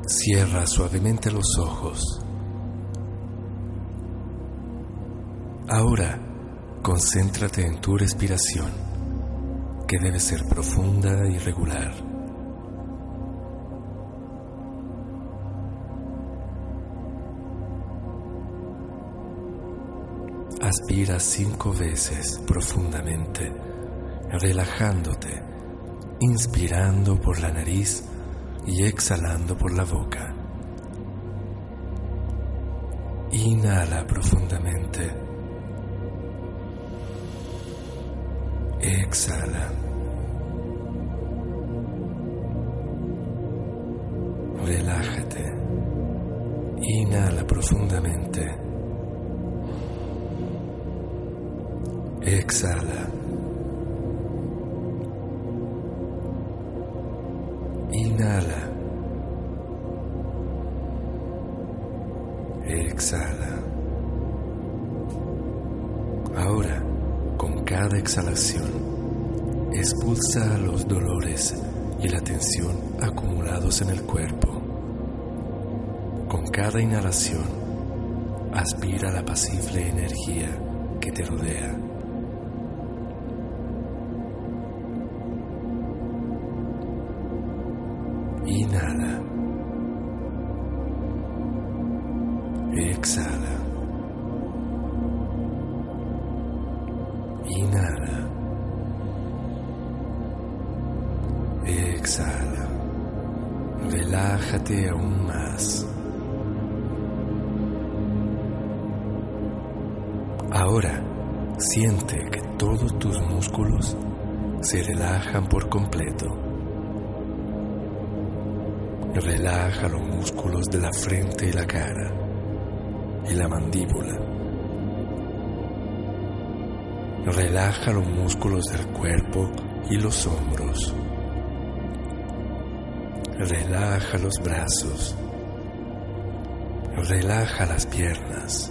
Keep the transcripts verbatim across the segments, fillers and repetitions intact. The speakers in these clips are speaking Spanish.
Cierra suavemente los ojos. Ahora, concéntrate en tu respiración, que debe ser profunda y regular. Aspira cinco veces profundamente, relajándote, inspirando por la nariz y exhalando por la boca. Inhala profundamente. Exhala. Relájate. Inhala profundamente. Exhala. Inhala. Exhala. Ahora, con cada exhalación, expulsa los dolores y la tensión acumulados en el cuerpo. Con cada inhalación, aspira la apacible energía que te rodea. Inhala. Exhala. Inhala. Exhala. Relájate aún más. Ahora, siente que todos tus músculos se relajan por completo. Relaja los músculos de la frente y la cara, y la mandíbula. Relaja los músculos del cuerpo y los hombros. Relaja los brazos. Relaja las piernas.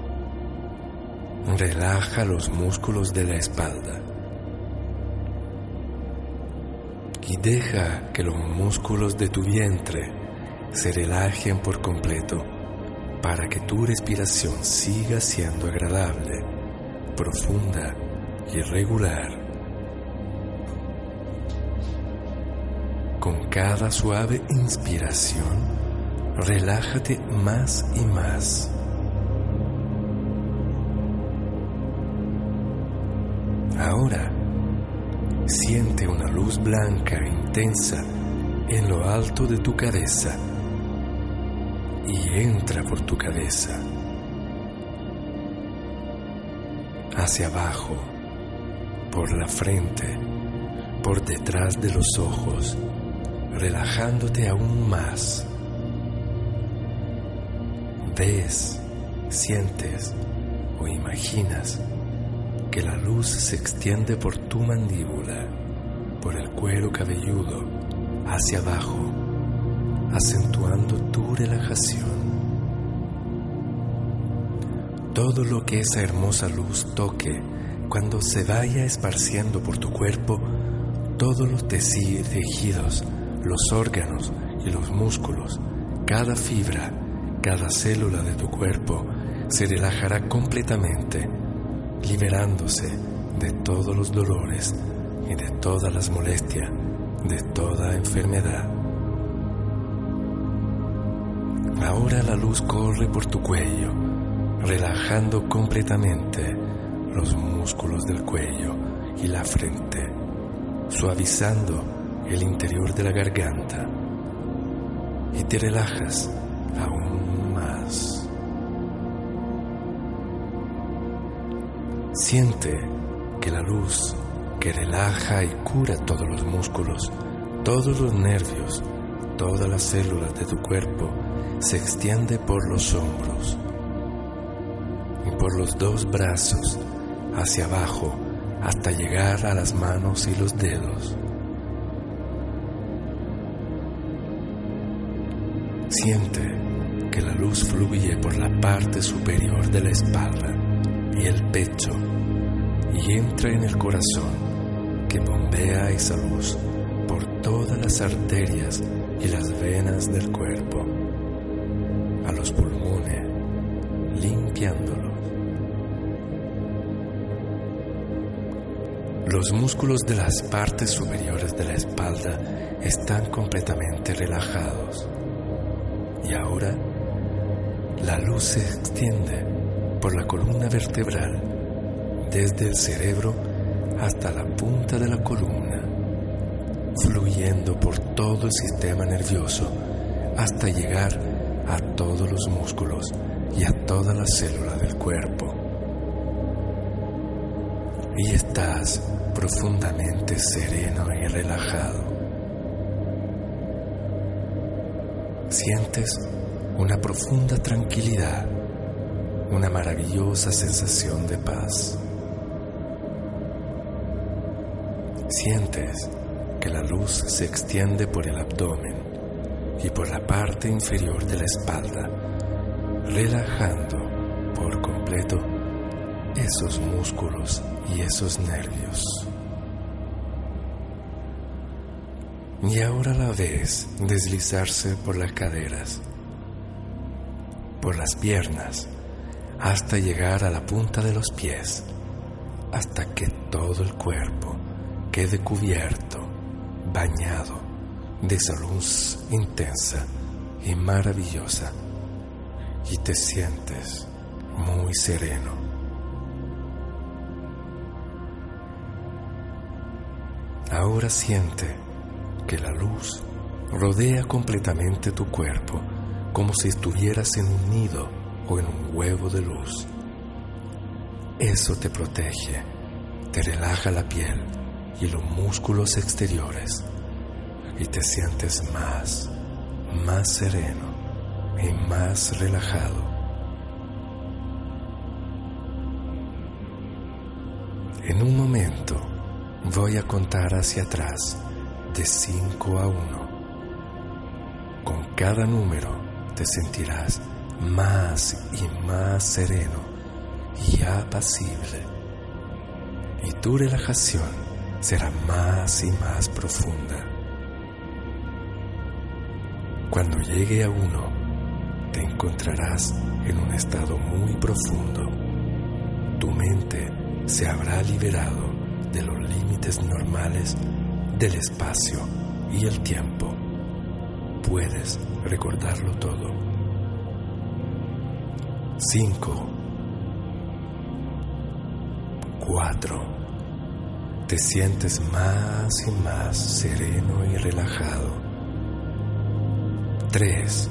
Relaja los músculos de la espalda. Y deja que los músculos de tu vientre se relajen por completo para que tu respiración siga siendo agradable, profunda y regular. Con cada suave inspiración, relájate más y más. Ahora, siente una luz blanca intensa en lo alto de tu cabeza y entra por tu cabeza, hacia abajo, por la frente, por detrás de los ojos, relajándote aún más. Ves, sientes o imaginas que la luz se extiende por tu mandíbula, por el cuero cabelludo, hacia abajo, acentuando tu relajación. Todo lo que esa hermosa luz toque, cuando se vaya esparciendo por tu cuerpo, todos los tejidos, los órganos y los músculos, cada fibra, cada célula de tu cuerpo se relajará completamente, liberándose de todos los dolores y de todas las molestias, de toda enfermedad. Ahora la luz corre por tu cuello, relajando completamente los músculos del cuello y la frente, suavizando el interior de la garganta, y te relajas aún más. Siente que la luz que relaja y cura todos los músculos, todos los nervios, todas las células de tu cuerpo se extiende por los hombros y por los dos brazos hacia abajo hasta llegar a las manos y los dedos. Siente que la luz fluye por la parte superior de la espalda y el pecho y entra en el corazón, que bombea esa luz por todas las arterias y las venas del cuerpo, a los pulmones, limpiándolos. Los músculos de las partes superiores de la espalda están completamente relajados. Y ahora, la luz se extiende por la columna vertebral, desde el cerebro hasta la punta de la columna, fluyendo por todo el sistema nervioso hasta llegar a todos los músculos y a todas las células del cuerpo. Y estás profundamente sereno y relajado. Sientes una profunda tranquilidad, una maravillosa sensación de paz. Sientes que la luz se extiende por el abdomen y por la parte inferior de la espalda, relajando por completo esos músculos y esos nervios. Y ahora la ves deslizarse por las caderas, por las piernas, hasta llegar a la punta de los pies, hasta que todo el cuerpo quede cubierto, bañado de esa luz intensa y maravillosa, y te sientes muy sereno. Ahora siente que la luz rodea completamente tu cuerpo, como si estuvieras en un nido o en un huevo de luz. Eso te protege, te relaja la piel y los músculos exteriores, y te sientes más, más sereno y más relajado. En un momento voy a contar hacia atrás de cinco a uno. Con cada número te sentirás más y más sereno y apacible, y tu relajación será más y más profunda. Cuando llegue a uno, te encontrarás en un estado muy profundo. Tu mente se habrá liberado de los límites normales del espacio y el tiempo. Puedes recordarlo todo. Cinco. Cuatro. Te sientes más y más sereno y relajado. Tres.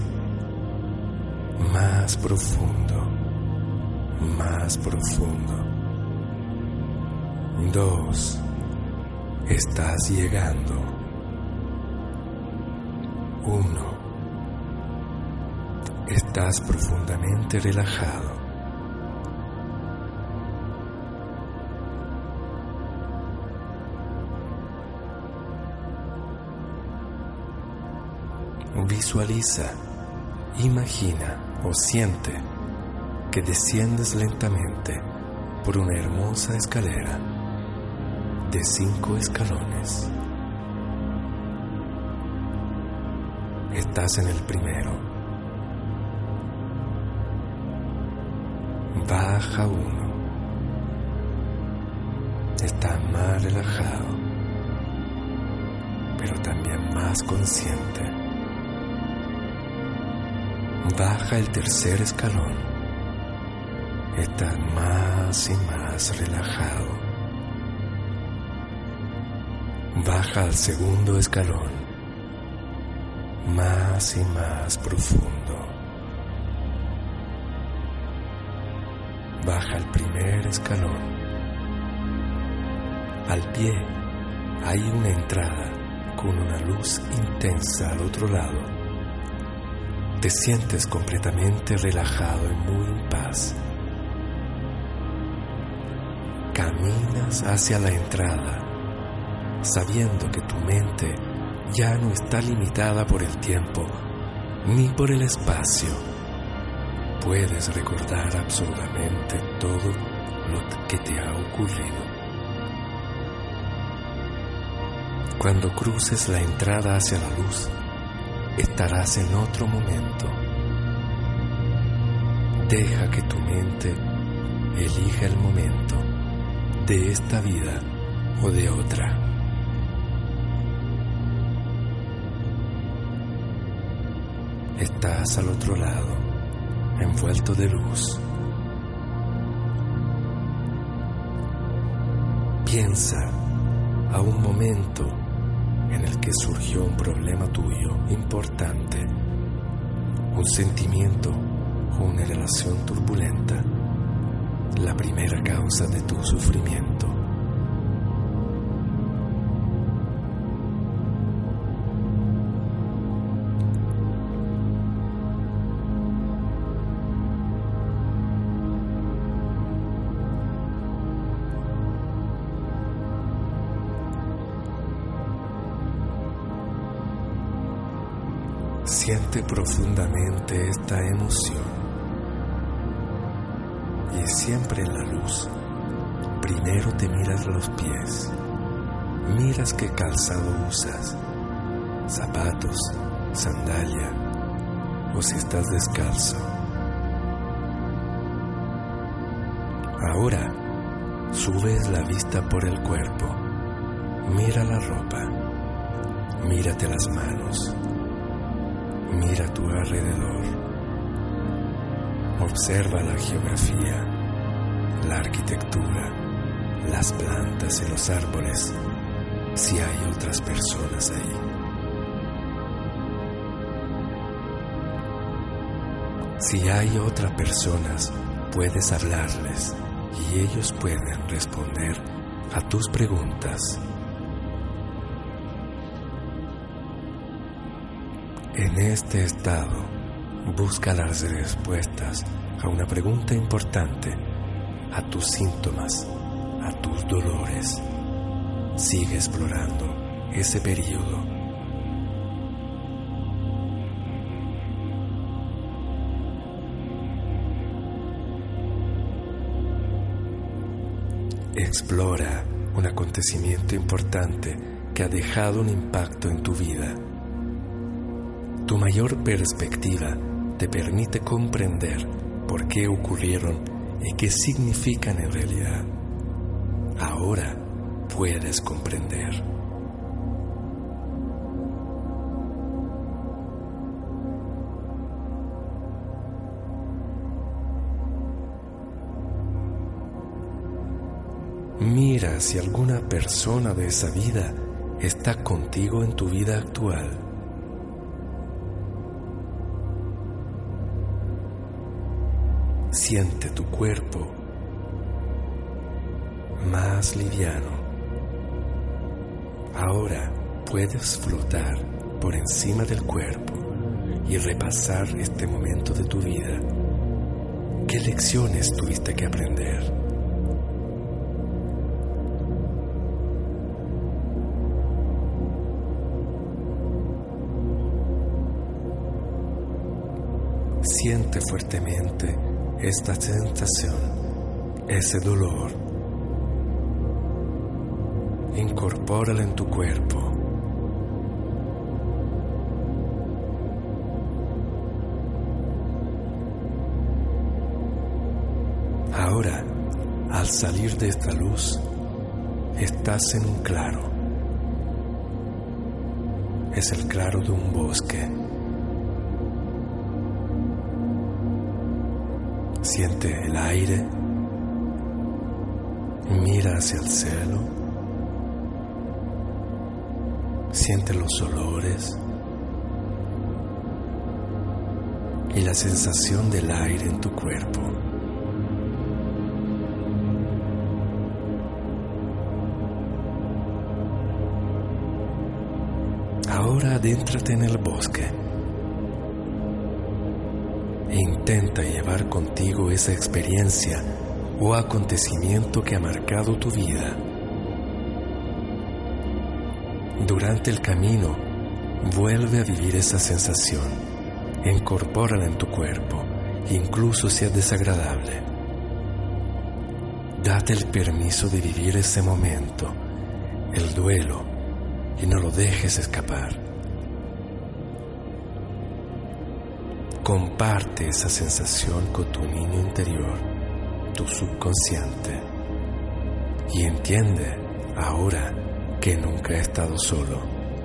Más profundo. Más profundo. Dos. Estás llegando. Uno. Estás profundamente relajado. Visualiza, imagina o siente que desciendes lentamente por una hermosa escalera de cinco escalones. Estás en el primero. Baja uno. Estás más relajado, pero también más consciente. Baja el tercer escalón. Estás más y más relajado. Baja al segundo escalón, más y más profundo. Baja al primer escalón. Al pie hay una entrada con una luz intensa al otro lado. Te sientes completamente relajado y muy en paz. Caminas hacia la entrada, sabiendo que tu mente ya no está limitada por el tiempo ni por el espacio. Puedes recordar absolutamente todo lo que te ha ocurrido. Cuando cruces la entrada hacia la luz, estarás en otro momento. Deja que tu mente elija el momento de esta vida o de otra. Estás al otro lado, envuelto de luz. Piensa a un momento en el que surgió un problema tuyo importante, un sentimiento o una relación turbulenta, la primera causa de tu sufrimiento. Siente profundamente esta emoción y siempre en la luz. Primero te miras los pies, miras qué calzado usas, zapatos, sandalia o si estás descalzo. Ahora subes la vista por el cuerpo, mira la ropa, mírate las manos. Mira a tu alrededor. Observa la geografía, la arquitectura, las plantas y los árboles, si hay otras personas ahí. Si hay otras personas, puedes hablarles y ellos pueden responder a tus preguntas. En este estado, busca las respuestas a una pregunta importante, a tus síntomas, a tus dolores. Sigue explorando ese periodo. Explora un acontecimiento importante que ha dejado un impacto en tu vida. Tu mayor perspectiva te permite comprender por qué ocurrieron y qué significan en realidad. Ahora puedes comprender. Mira si alguna persona de esa vida está contigo en tu vida actual. Siente tu cuerpo más liviano. Ahora puedes flotar por encima del cuerpo y repasar este momento de tu vida. ¿Qué lecciones tuviste que aprender? Siente fuertemente esta sensación, ese dolor. Incorpórala en tu cuerpo. Ahora, al salir de esta luz, estás en un claro. Es el claro de un bosque. Siente el aire, mira hacia el cielo, siente los olores y la sensación del aire en tu cuerpo. Ahora adéntrate en el bosque. E intenta llevar contigo esa experiencia o acontecimiento que ha marcado tu vida. Durante el camino, vuelve a vivir esa sensación, incorpórala en tu cuerpo, incluso si es desagradable. Date el permiso de vivir ese momento, el duelo y no lo dejes escapar. Comparte esa sensación con tu niño interior, tu subconsciente, y entiende ahora que nunca he estado solo.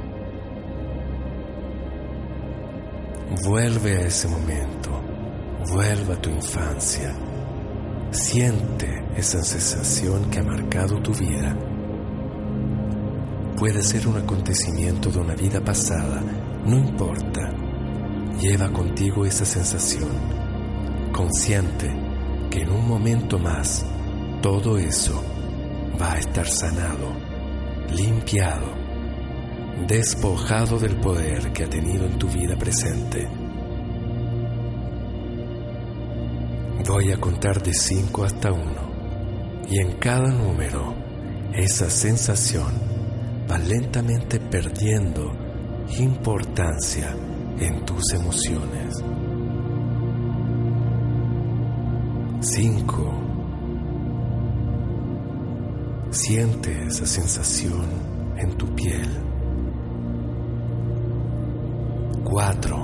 Vuelve a ese momento, vuelve a tu infancia, siente esa sensación que ha marcado tu vida. Puede ser un acontecimiento de una vida pasada, no importa. Lleva contigo esa sensación, consciente que en un momento más todo eso va a estar sanado, limpiado, despojado del poder que ha tenido en tu vida presente. Voy a contar de cinco hasta uno, y en cada número esa sensación va lentamente perdiendo importancia en tus emociones. Cinco. Siente esa sensación en tu piel. Cuatro.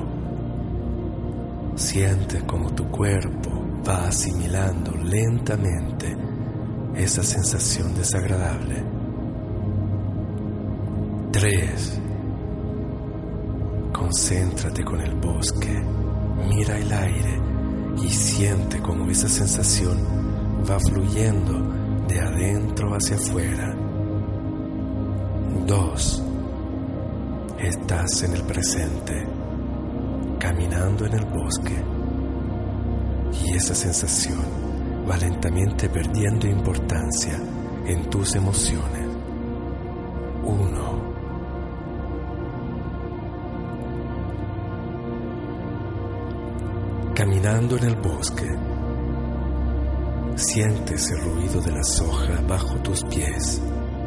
Siente como tu cuerpo va asimilando lentamente esa sensación desagradable. Tres. Concéntrate con el bosque, mira el aire y siente cómo esa sensación va fluyendo de adentro hacia afuera. Dos. Estás en el presente, caminando en el bosque, y esa sensación va lentamente perdiendo importancia en tus emociones. Uno. Caminando en el bosque, sientes el ruido de las hojas bajo tus pies.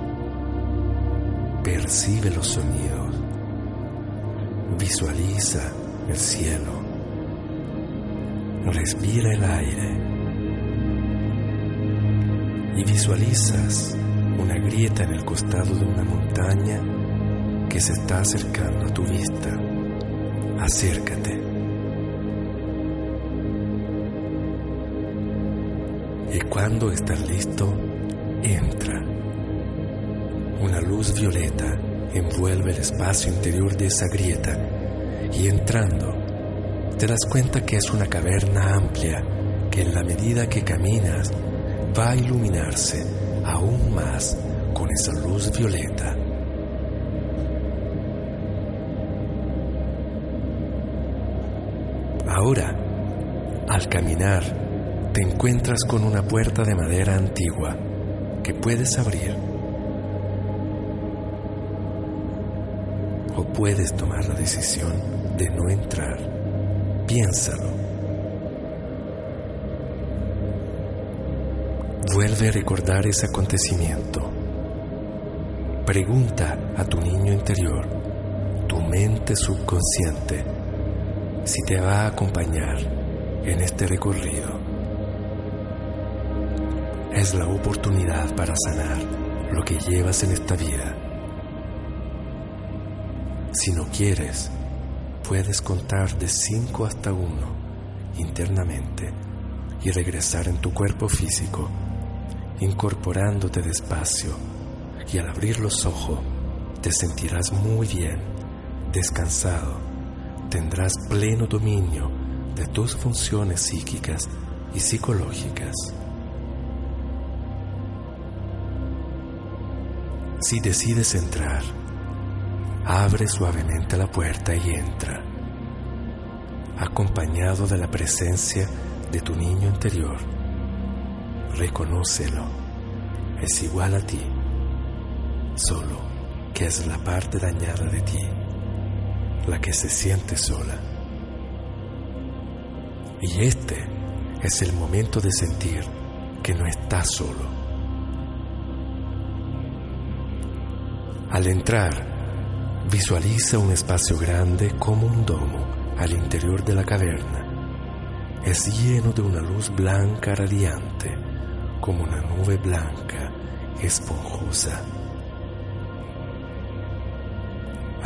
Percibe los sonidos. Visualiza el cielo. Respira el aire. Y visualizas una grieta en el costado de una montaña que se está acercando a tu vista. Acércate. Y cuando estás listo, entra. Una luz violeta envuelve el espacio interior de esa grieta, y entrando, te das cuenta que es una caverna amplia que en la medida que caminas va a iluminarse aún más con esa luz violeta. Ahora, al caminar, te encuentras con una puerta de madera antigua que puedes abrir, o puedes tomar la decisión de no entrar. Piénsalo. Vuelve a recordar ese acontecimiento. Pregunta a tu niño interior, tu mente subconsciente, si te va a acompañar en este recorrido. Es la oportunidad para sanar lo que llevas en esta vida. Si no quieres, puedes contar de cinco hasta uno internamente y regresar en tu cuerpo físico, incorporándote despacio, y al abrir los ojos te sentirás muy bien, descansado, tendrás pleno dominio de tus funciones psíquicas y psicológicas. Si decides entrar, abre suavemente la puerta y entra, acompañado de la presencia de tu niño interior. Reconócelo, es igual a ti, solo que es la parte dañada de ti, la que se siente sola. Y este es el momento de sentir que no estás solo. Al entrar, visualiza un espacio grande como un domo al interior de la caverna. Es lleno de una luz blanca radiante, como una nube blanca esponjosa.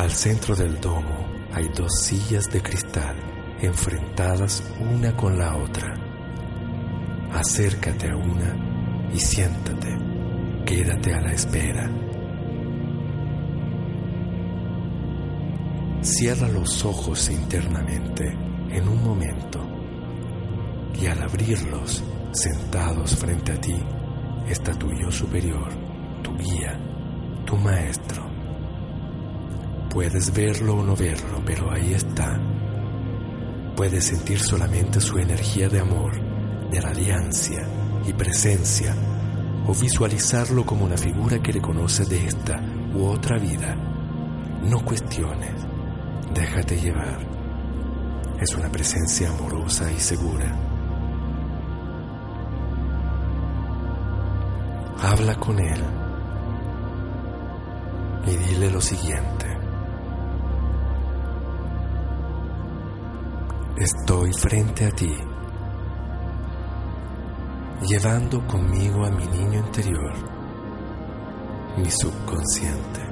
Al centro del domo hay dos sillas de cristal enfrentadas una con la otra. Acércate a una y siéntate. Quédate a la espera. Cierra los ojos internamente en un momento y al abrirlos, sentados frente a ti, está tu yo superior, tu guía, tu maestro. Puedes verlo o no verlo, pero ahí está. Puedes sentir solamente su energía de amor, de radiancia y presencia, o visualizarlo como una figura que le conoce de esta u otra vida. No cuestiones, déjate llevar. Es una presencia amorosa y segura. Habla con él y dile lo siguiente: estoy frente a ti, llevando conmigo a mi niño interior, mi subconsciente.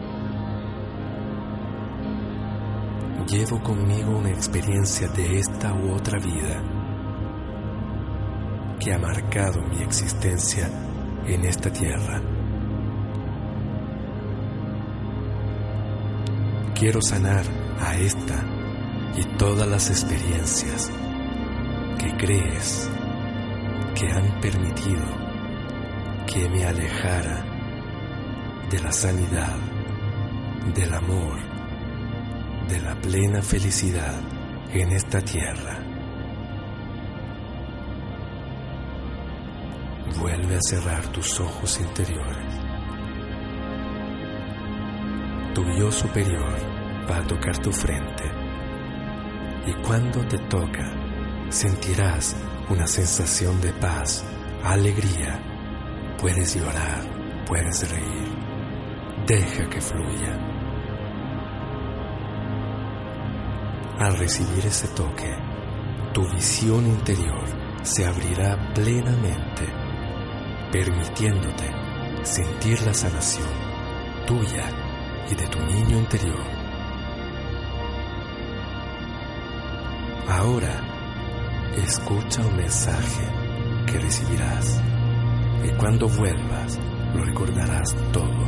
Llevo conmigo una experiencia de esta u otra vida que ha marcado mi existencia en esta tierra. Quiero sanar a esta y todas las experiencias que crees que han permitido que me alejara de la sanidad, del amor, de la plena felicidad en esta tierra. Vuelve a cerrar tus ojos interiores. Tu yo superior va a tocar tu frente y cuando te toca sentirás una sensación de paz, alegría. Puedes llorar, puedes reír. Deja que fluya. Al recibir ese toque, tu visión interior se abrirá plenamente, permitiéndote sentir la sanación tuya y de tu niño interior. Ahora, escucha un mensaje que recibirás y cuando vuelvas lo recordarás todo.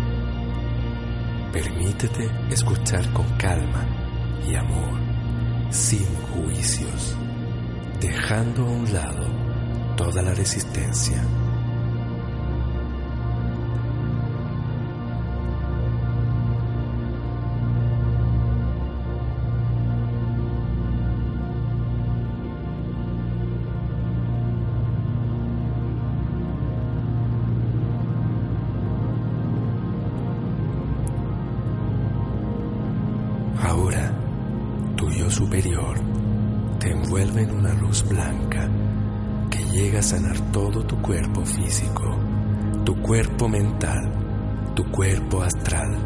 Permítete escuchar con calma y amor, sin juicios, dejando a un lado toda la resistencia. Ahora, tu yo superior te envuelve en una luz blanca que llega a sanar todo tu cuerpo físico, tu cuerpo mental, tu cuerpo astral.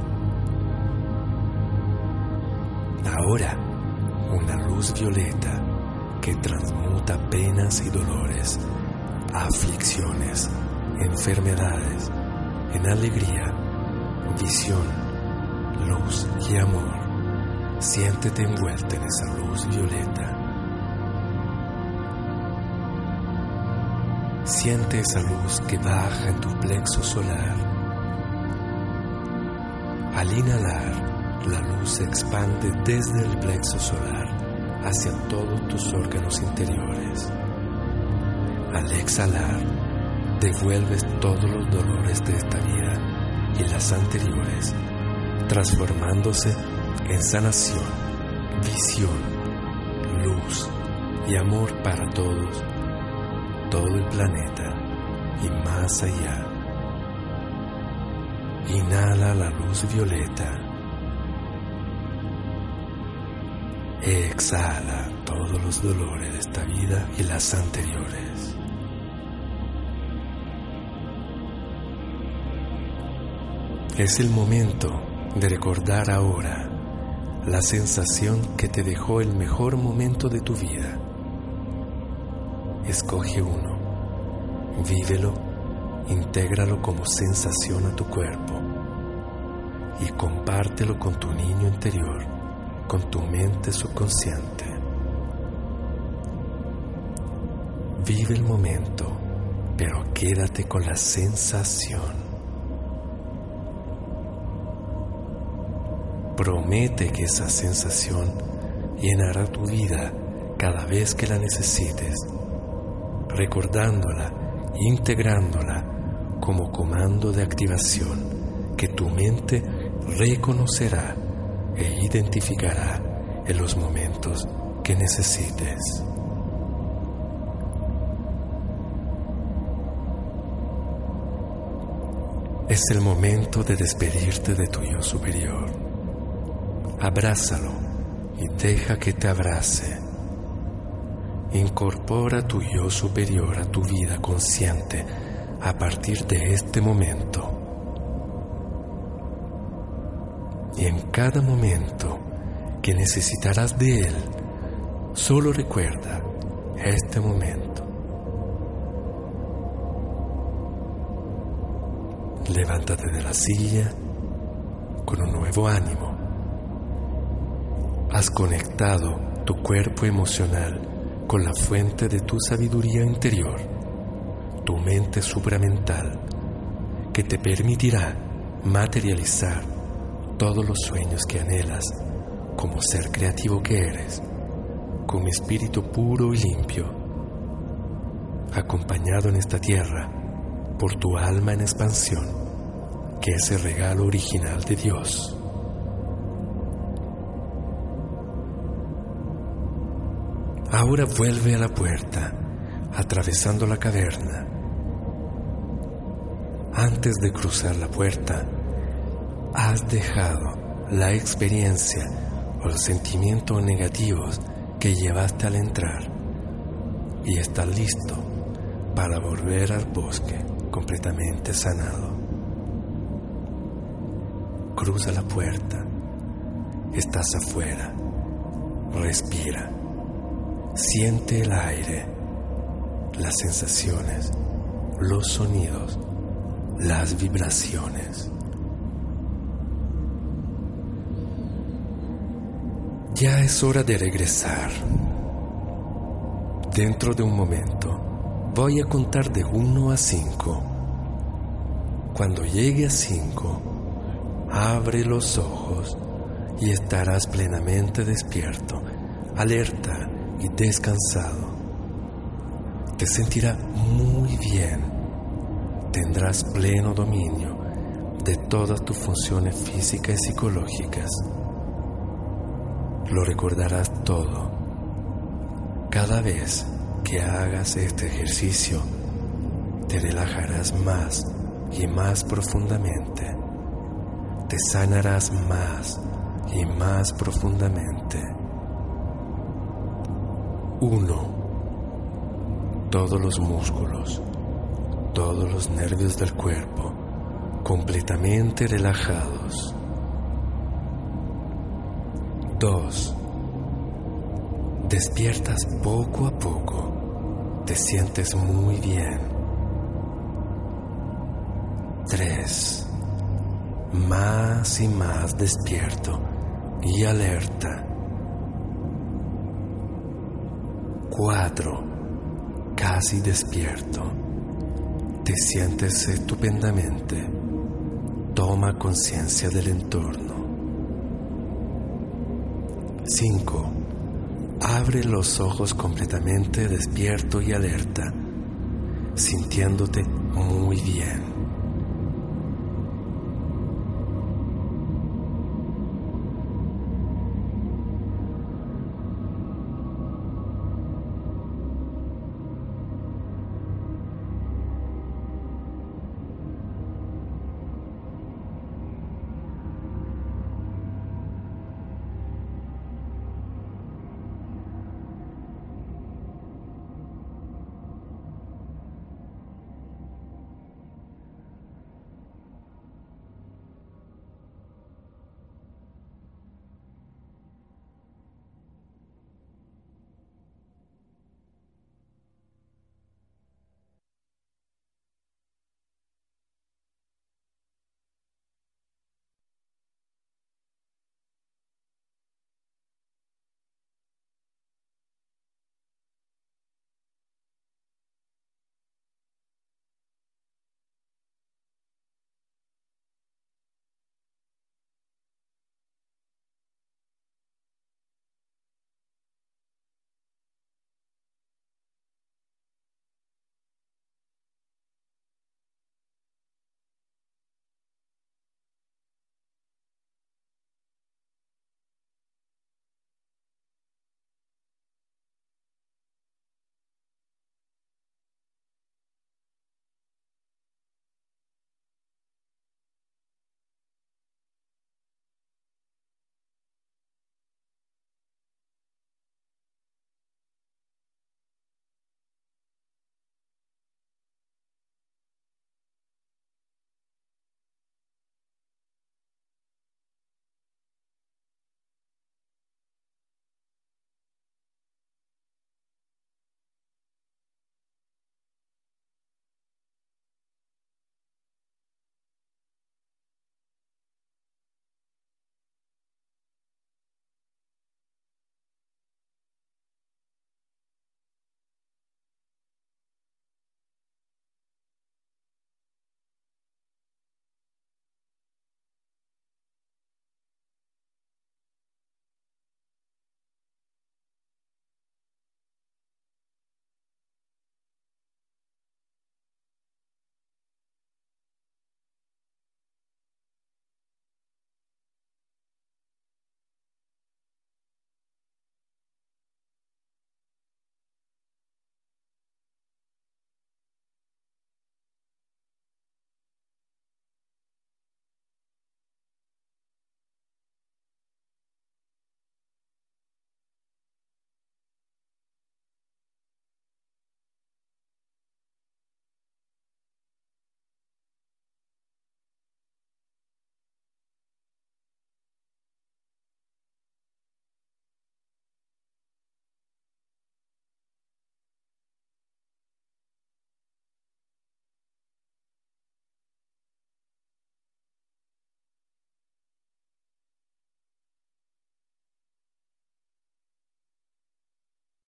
Ahora, una luz violeta que transmuta penas y dolores, aflicciones, enfermedades, en alegría, visión, luz y amor. Siéntete envuelta en esa luz violeta. Siente esa luz que baja en tu plexo solar. Al inhalar, la luz se expande desde el plexo solar hacia todos tus órganos interiores. Al exhalar, devuelves todos los dolores de esta vida y las anteriores, transformándose en sanación, visión, luz y amor para todos, todo el planeta y más allá. Inhala la luz violeta. Exhala todos los dolores de esta vida y las anteriores. Es el momento de recordar ahora la sensación que te dejó el mejor momento de tu vida. Escoge uno, vívelo, intégralo como sensación a tu cuerpo y compártelo con tu niño interior, con tu mente subconsciente. Vive el momento, pero quédate con la sensación. Promete que esa sensación llenará tu vida cada vez que la necesites, recordándola e integrándola como comando de activación que tu mente reconocerá e identificará en los momentos que necesites. Es el momento de despedirte de tu yo superior. Abrázalo y deja que te abrace. Incorpora tu yo superior a tu vida consciente a partir de este momento. Y en cada momento que necesitarás de él, solo recuerda este momento. Levántate de la silla con un nuevo ánimo. Has conectado tu cuerpo emocional con la fuente de tu sabiduría interior, tu mente supramental, que te permitirá materializar todos los sueños que anhelas como ser creativo que eres, con espíritu puro y limpio, acompañado en esta tierra por tu alma en expansión, que es el regalo original de Dios. Ahora vuelve a la puerta, atravesando la caverna. Antes de cruzar la puerta, has dejado la experiencia o los sentimientos negativos que llevaste al entrar y estás listo para volver al bosque completamente sanado. Cruza la puerta, estás afuera, respira, siente el aire, las sensaciones, los sonidos, las vibraciones. Ya es hora de regresar. Dentro de un momento voy a contar de uno a cinco. Cuando llegue a cinco, abre los ojos y estarás plenamente despierto, alerta y descansado. Te sentirás muy bien. Tendrás pleno dominio de todas tus funciones físicas y psicológicas. Lo recordarás todo. Cada vez que hagas este ejercicio, te relajarás más y más profundamente. Te sanarás más y más profundamente. Uno. Todos los músculos, todos los nervios del cuerpo completamente relajados. Dos. Despiertas poco a poco, te sientes muy bien. Tres. Más y más despierto y alerta. Cuatro. Casi despierto. Te sientes estupendamente. Toma conciencia del entorno. Cinco. Abre los ojos completamente despierto y alerta, sintiéndote muy bien.